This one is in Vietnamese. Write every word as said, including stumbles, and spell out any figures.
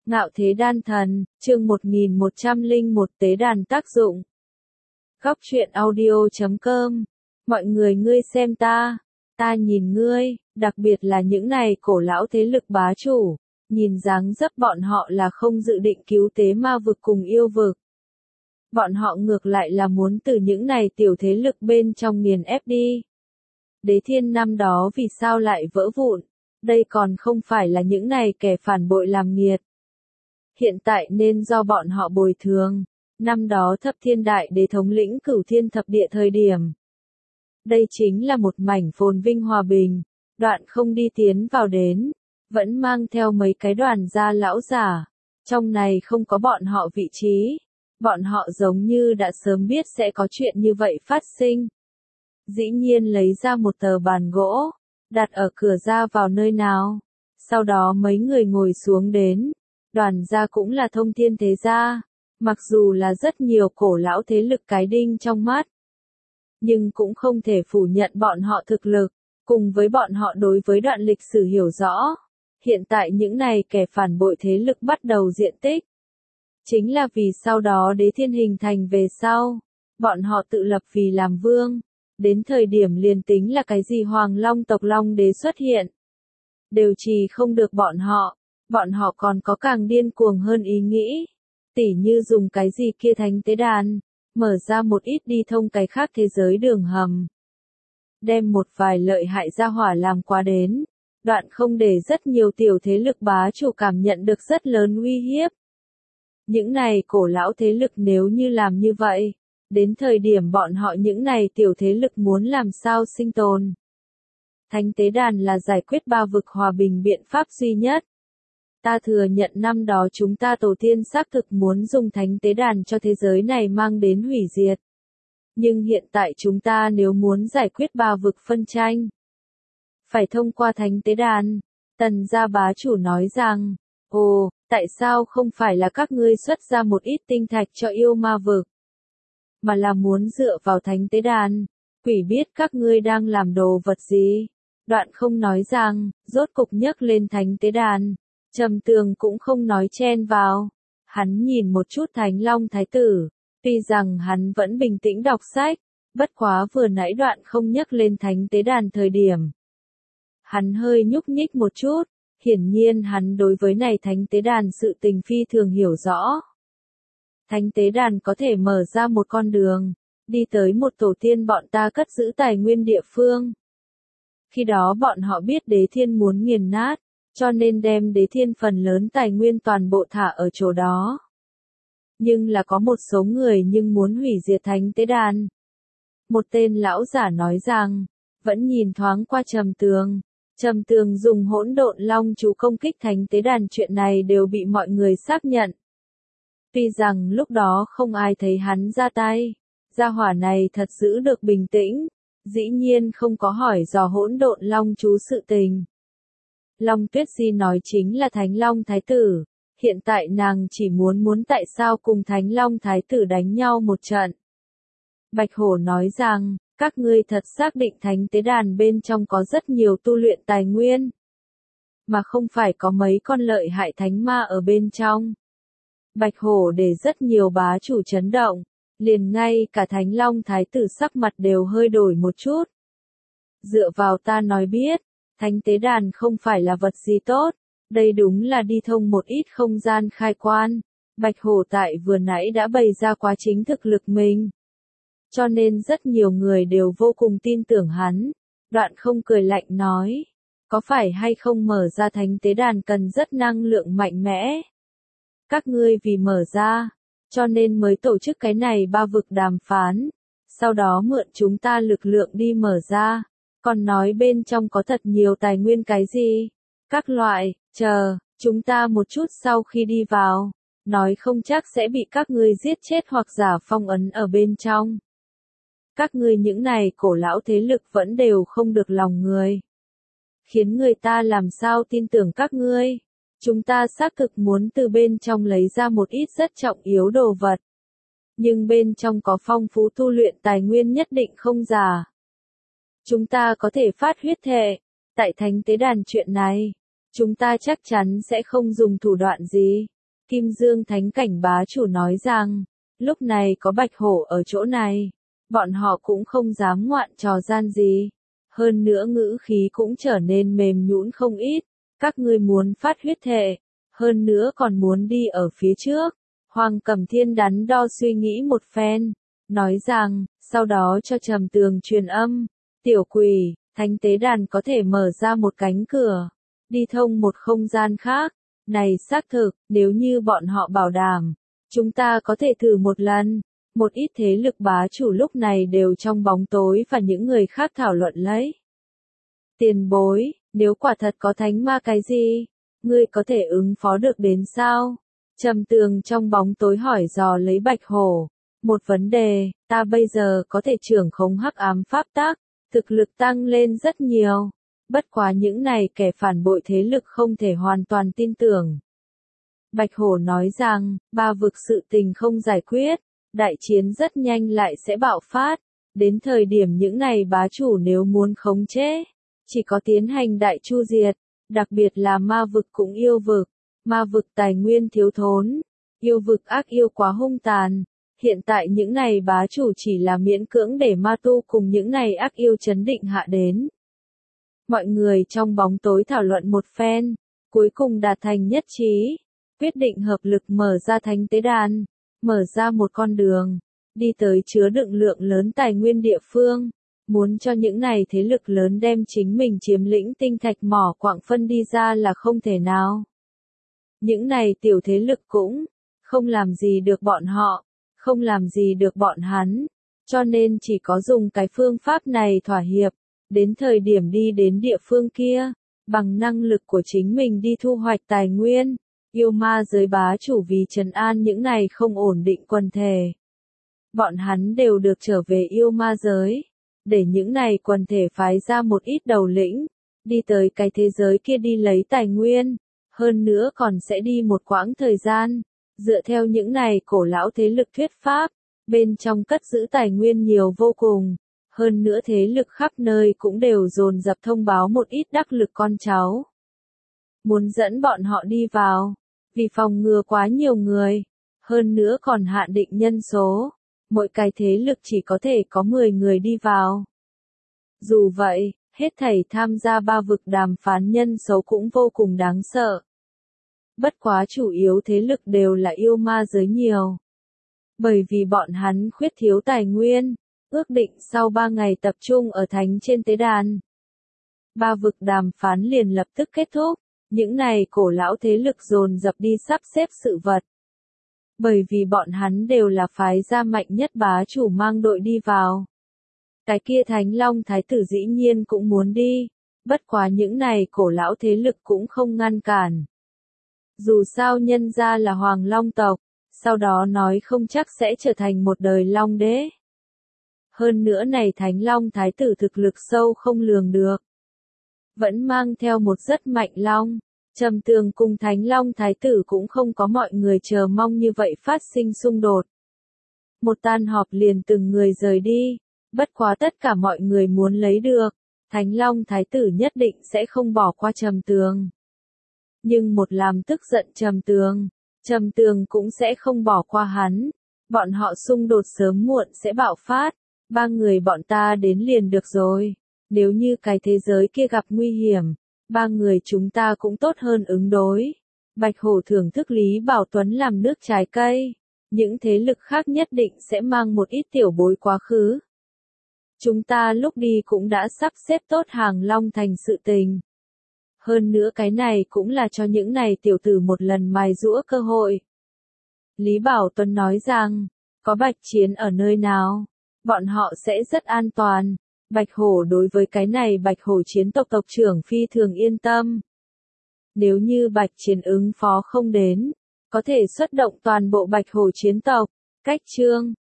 Ngạo thế đan thần, chương một nghìn một trăm lẻ một tế đàn tác dụng. Góc truyện audio chấm com. Mọi người ngươi xem ta, ta nhìn ngươi, đặc biệt là những này cổ lão thế lực bá chủ, nhìn dáng dấp bọn họ là không dự định cứu tế ma vực cùng yêu vực. Bọn họ ngược lại là muốn từ những này tiểu thế lực bên trong nghiền ép đi. Đế thiên năm đó vì sao lại vỡ vụn, đây còn không phải là những này kẻ phản bội làm nghiệt. Hiện tại nên do bọn họ bồi thường, năm đó thập thiên đại đế thống lĩnh cửu thiên thập địa thời điểm. Đây chính là một mảnh phồn vinh hòa bình, đoạn không đi tiến vào đến, vẫn mang theo mấy cái đoàn gia lão giả, trong này không có bọn họ vị trí, bọn họ giống như đã sớm biết sẽ có chuyện như vậy phát sinh. Dĩ nhiên lấy ra một tờ bàn gỗ, đặt ở cửa ra vào nơi nào, sau đó mấy người ngồi xuống đến. Đoàn gia cũng là thông thiên thế gia, mặc dù là rất nhiều cổ lão thế lực cái đinh trong mắt, nhưng cũng không thể phủ nhận bọn họ thực lực, cùng với bọn họ đối với đoạn lịch sử hiểu rõ. Hiện tại những này kẻ phản bội thế lực bắt đầu diện tích, chính là vì sau đó đế thiên hình thành về sau, bọn họ tự lập vì làm vương, đến thời điểm liền tính là cái gì Hoàng Long tộc Long đế xuất hiện, đều trì không được bọn họ. Bọn họ còn có càng điên cuồng hơn ý nghĩ, tỉ như dùng cái gì kia thánh tế đàn, mở ra một ít đi thông cái khác thế giới đường hầm. Đem một vài lợi hại ra hỏa làm quá đến, đoạn không để rất nhiều tiểu thế lực bá chủ cảm nhận được rất lớn uy hiếp. Những này cổ lão thế lực nếu như làm như vậy, đến thời điểm bọn họ những này tiểu thế lực muốn làm sao sinh tồn. Thánh tế đàn là giải quyết ba vực hòa bình biện pháp duy nhất. Ta thừa nhận năm đó chúng ta tổ tiên xác thực muốn dùng thánh tế đàn cho thế giới này mang đến hủy diệt. Nhưng hiện tại chúng ta nếu muốn giải quyết ba vực phân tranh, phải thông qua thánh tế đàn. Tần gia bá chủ nói rằng, ồ, tại sao không phải là các ngươi xuất ra một ít tinh thạch cho yêu ma vực, mà là muốn dựa vào thánh tế đàn, quỷ biết các ngươi đang làm đồ vật gì. Đoạn không nói rằng, rốt cục nhấc lên thánh tế đàn. Trầm Tường cũng không nói chen vào, hắn nhìn một chút Thánh Long Thái Tử, tuy rằng hắn vẫn bình tĩnh đọc sách, bất quá vừa nãy đoạn không nhắc lên thánh tế đàn thời điểm. Hắn hơi nhúc nhích một chút, hiển nhiên hắn đối với này thánh tế đàn sự tình phi thường hiểu rõ. Thánh tế đàn có thể mở ra một con đường, đi tới một tổ tiên bọn ta cất giữ tài nguyên địa phương. Khi đó bọn họ biết đế thiên muốn nghiền nát, cho nên đem đế thiên phần lớn tài nguyên toàn bộ thả ở chỗ đó. Nhưng là có một số người nhưng muốn hủy diệt thánh tế đàn. Một tên lão giả nói rằng, vẫn nhìn thoáng qua Trầm Tường. Trầm Tường dùng hỗn độn long chú công kích thánh tế đàn chuyện này đều bị mọi người xác nhận. Tuy rằng lúc đó không ai thấy hắn ra tay, gia hỏa này thật giữ được bình tĩnh, dĩ nhiên không có hỏi dò hỗn độn long chú sự tình. Long Tuyết Di nói chính là Thánh Long Thái Tử, hiện tại nàng chỉ muốn muốn tại sao cùng Thánh Long Thái Tử đánh nhau một trận. Bạch Hổ nói rằng, các ngươi thật xác định thánh tế đàn bên trong có rất nhiều tu luyện tài nguyên, mà không phải có mấy con lợi hại thánh ma ở bên trong. Bạch Hổ để rất nhiều bá chủ chấn động, liền ngay cả Thánh Long Thái Tử sắc mặt đều hơi đổi một chút. Dựa vào ta nói biết, thánh tế đàn không phải là vật gì tốt, đây đúng là đi thông một ít không gian khai quan. Bạch Hổ tại vừa nãy đã bày ra quá chính thực lực mình. Cho nên rất nhiều người đều vô cùng tin tưởng hắn. Đoạn không cười lạnh nói, có phải hay không mở ra thánh tế đàn cần rất năng lượng mạnh mẽ. Các ngươi vì mở ra, cho nên mới tổ chức cái này ba vực đàm phán, sau đó mượn chúng ta lực lượng đi mở ra. Còn nói bên trong có thật nhiều tài nguyên cái gì, các loại, chờ, chúng ta một chút sau khi đi vào, nói không chắc sẽ bị các ngươi giết chết hoặc giả phong ấn ở bên trong. Các ngươi những này cổ lão thế lực vẫn đều không được lòng người, khiến người ta làm sao tin tưởng các ngươi. Chúng ta xác thực muốn từ bên trong lấy ra một ít rất trọng yếu đồ vật, nhưng bên trong có phong phú tu luyện tài nguyên nhất định không giả. Chúng ta có thể phát huyết thệ, tại thánh tế đàn chuyện này, chúng ta chắc chắn sẽ không dùng thủ đoạn gì, Kim Dương Thánh Cảnh bá chủ nói rằng, lúc này có Bạch Hổ ở chỗ này, bọn họ cũng không dám ngoạn trò gian gì. Hơn nữa ngữ khí cũng trở nên mềm nhũn không ít, các ngươi muốn phát huyết thể, hơn nữa còn muốn đi ở phía trước. Hoàng Cẩm Thiên đắn đo suy nghĩ một phen, nói rằng, sau đó cho Trầm Tường truyền âm, tiểu quỷ, thánh tế đàn có thể mở ra một cánh cửa, đi thông một không gian khác. Này xác thực, nếu như bọn họ bảo đảm, chúng ta có thể thử một lần. Một ít thế lực bá chủ lúc này đều trong bóng tối và những người khác thảo luận lấy. Tiền bối, nếu quả thật có thánh ma cái gì, ngươi có thể ứng phó được đến sao? Trầm Tường trong bóng tối hỏi dò lấy Bạch Hổ. Một vấn đề, ta bây giờ có thể trưởng khống hắc ám pháp tắc, thực lực tăng lên rất nhiều. Bất quá những này kẻ phản bội thế lực không thể hoàn toàn tin tưởng. Bạch Hổ nói rằng, ba vực sự tình không giải quyết, đại chiến rất nhanh lại sẽ bạo phát. Đến thời điểm những này bá chủ nếu muốn khống chế, chỉ có tiến hành đại chu diệt, đặc biệt là ma vực cũng yêu vực. Ma vực tài nguyên thiếu thốn, yêu vực ác yêu quá hung tàn. Hiện tại những này bá chủ chỉ là miễn cưỡng để ma tu cùng những này ác yêu chấn định hạ đến. Mọi người trong bóng tối thảo luận một phen, cuối cùng đạt thành nhất trí, quyết định hợp lực mở ra thánh tế đàn, mở ra một con đường, đi tới chứa đựng lượng lớn tài nguyên địa phương, muốn cho những này thế lực lớn đem chính mình chiếm lĩnh tinh thạch mỏ quặng phân đi ra là không thể nào. Những này tiểu thế lực cũng không làm gì được bọn họ, không làm gì được bọn hắn, cho nên chỉ có dùng cái phương pháp này thỏa hiệp, đến thời điểm đi đến địa phương kia, bằng năng lực của chính mình đi thu hoạch tài nguyên, yêu ma giới bá chủ vì trấn an những này không ổn định quần thể. Bọn hắn đều được trở về yêu ma giới, để những này quần thể phái ra một ít đầu lĩnh, đi tới cái thế giới kia đi lấy tài nguyên. Hơn nữa còn sẽ đi một quãng thời gian, dựa theo những này cổ lão thế lực thuyết pháp, bên trong cất giữ tài nguyên nhiều vô cùng, hơn nữa thế lực khắp nơi cũng đều dồn dập thông báo một ít đắc lực con cháu. Muốn dẫn bọn họ đi vào, vì phòng ngừa quá nhiều người, hơn nữa còn hạn định nhân số, mỗi cái thế lực chỉ có thể có mười người đi vào. Dù vậy, hết thảy tham gia ba vực đàm phán nhân số cũng vô cùng đáng sợ. Bất quá chủ yếu thế lực đều là yêu ma giới nhiều. Bởi vì bọn hắn khuyết thiếu tài nguyên, ước định sau ba ngày tập trung ở thánh trên tế đàn. Ba vực đàm phán liền lập tức kết thúc, những này cổ lão thế lực dồn dập đi sắp xếp sự vật. Bởi vì bọn hắn đều là phái gia mạnh nhất bá chủ mang đội đi vào. Cái kia Thánh Long Thái tử dĩ nhiên cũng muốn đi, bất quá những này cổ lão thế lực cũng không ngăn cản. Dù sao nhân ra là Hoàng Long tộc, sau đó nói không chắc sẽ trở thành một đời Long đế. Hơn nữa này Thánh Long Thái tử thực lực sâu không lường được. Vẫn mang theo một rất mạnh Long, Trầm Tường cùng Thánh Long Thái tử cũng không có mọi người chờ mong như vậy phát sinh xung đột. Một tan họp liền từng người rời đi, bất quá tất cả mọi người muốn lấy được, Thánh Long Thái tử nhất định sẽ không bỏ qua Trầm Tường. Nhưng một làm tức giận Trầm Tường, Trầm Tường cũng sẽ không bỏ qua hắn. Bọn họ xung đột sớm muộn sẽ bạo phát. Ba người bọn ta đến liền được rồi. Nếu như cái thế giới kia gặp nguy hiểm, ba người chúng ta cũng tốt hơn ứng đối. Bạch Hổ thưởng thức Lý Bảo Tuấn làm nước trái cây. Những thế lực khác nhất định sẽ mang một ít tiểu bối quá khứ. Chúng ta lúc đi cũng đã sắp xếp tốt hàng Long Thành sự tình. Hơn nữa cái này cũng là cho những này tiểu tử một lần mài giũa cơ hội. Lý Bảo Tuấn nói rằng, có Bạch Chiến ở nơi nào, bọn họ sẽ rất an toàn. Bạch Hổ đối với cái này Bạch Hổ chiến tộc tộc trưởng phi thường yên tâm. Nếu như Bạch Chiến ứng phó không đến, có thể xuất động toàn bộ Bạch Hổ chiến tộc. Cách chương